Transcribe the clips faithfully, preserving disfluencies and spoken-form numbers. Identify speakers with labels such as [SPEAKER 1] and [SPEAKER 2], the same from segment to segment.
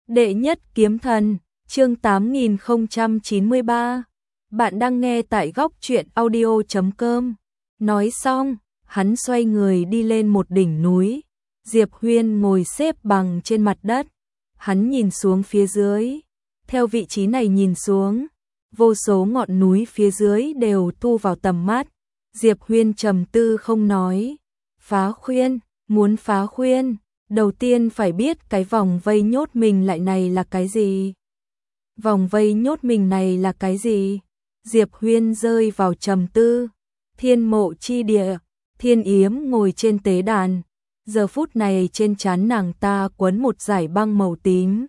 [SPEAKER 1] Đệ nhất kiếm thần, chương tám nghìn không trăm chín mươi ba. Bạn đang nghe tại góc truyện audio chấm com. Nói xong, hắn xoay người đi lên một đỉnh núi. Diệp Huyên ngồi xếp bằng trên mặt đất. Hắn nhìn xuống phía dưới. Theo vị trí này nhìn xuống, vô số ngọn núi phía dưới đều thu vào tầm mắt. Diệp Huyên trầm tư không nói. Phá khuyên, muốn phá khuyên, đầu tiên phải biết cái vòng vây nhốt mình lại này là cái gì. Vòng vây nhốt mình này là cái gì? Diệp Huyên rơi vào trầm tư. Thiên mộ chi địa, Thiên Yếm ngồi trên tế đàn. Giờ phút này trên trán nàng ta quấn một dải băng màu tím.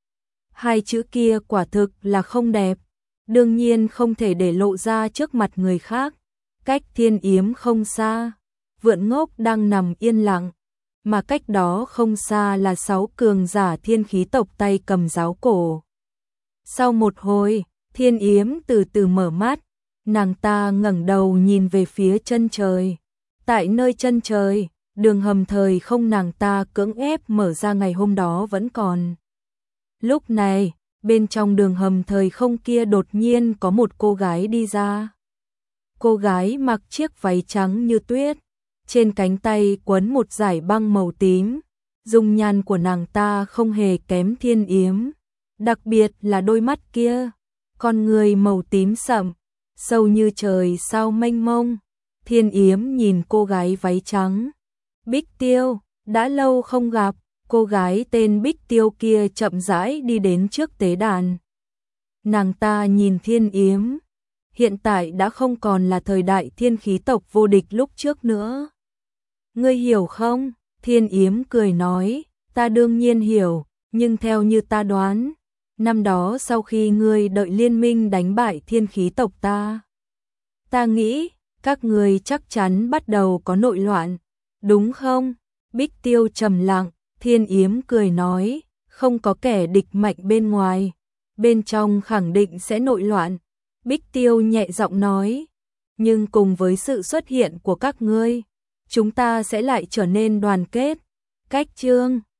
[SPEAKER 1] Hai chữ kia quả thực là không đẹp. Đương nhiên không thể để lộ ra trước mặt người khác. Cách Thiên Yếm không xa, Vượn Ngốc đang nằm yên lặng. Mà cách đó không xa là sáu cường giả thiên khí tộc tay cầm giáo cổ. Sau một hồi, Thiên Yếm từ từ mở mắt, nàng ta ngẩng đầu nhìn về phía chân trời. Tại nơi chân trời, đường hầm thời không nàng ta cưỡng ép mở ra ngày hôm đó vẫn còn. Lúc này, bên trong đường hầm thời không kia đột nhiên có một cô gái đi ra. Cô gái mặc chiếc váy trắng như tuyết, trên cánh tay quấn một dải băng màu tím. Dung nhan của nàng ta không hề kém Thiên Yếm, đặc biệt là đôi mắt kia, con người màu tím sậm, sâu như trời sao mênh mông. Thiên Yếm nhìn cô gái váy trắng. Bích Tiêu, đã lâu không gặp. Cô gái tên Bích Tiêu kia chậm rãi đi đến trước tế đàn. Nàng ta nhìn Thiên Yếm. Hiện tại đã không còn là thời đại thiên khí tộc vô địch lúc trước nữa. Ngươi hiểu không? Thiên Yếm cười nói, ta đương nhiên hiểu, nhưng theo như ta đoán, năm đó sau khi ngươi đợi liên minh đánh bại thiên khí tộc ta, ta nghĩ các ngươi chắc chắn bắt đầu có nội loạn, đúng không? Bích Tiêu trầm lặng. Thiên Yếm cười nói, không có kẻ địch mạnh bên ngoài, bên trong khẳng định sẽ nội loạn. Bích Tiêu nhẹ giọng nói, nhưng cùng với sự xuất hiện của các ngươi, chúng ta sẽ lại trở nên đoàn kết. Cách chương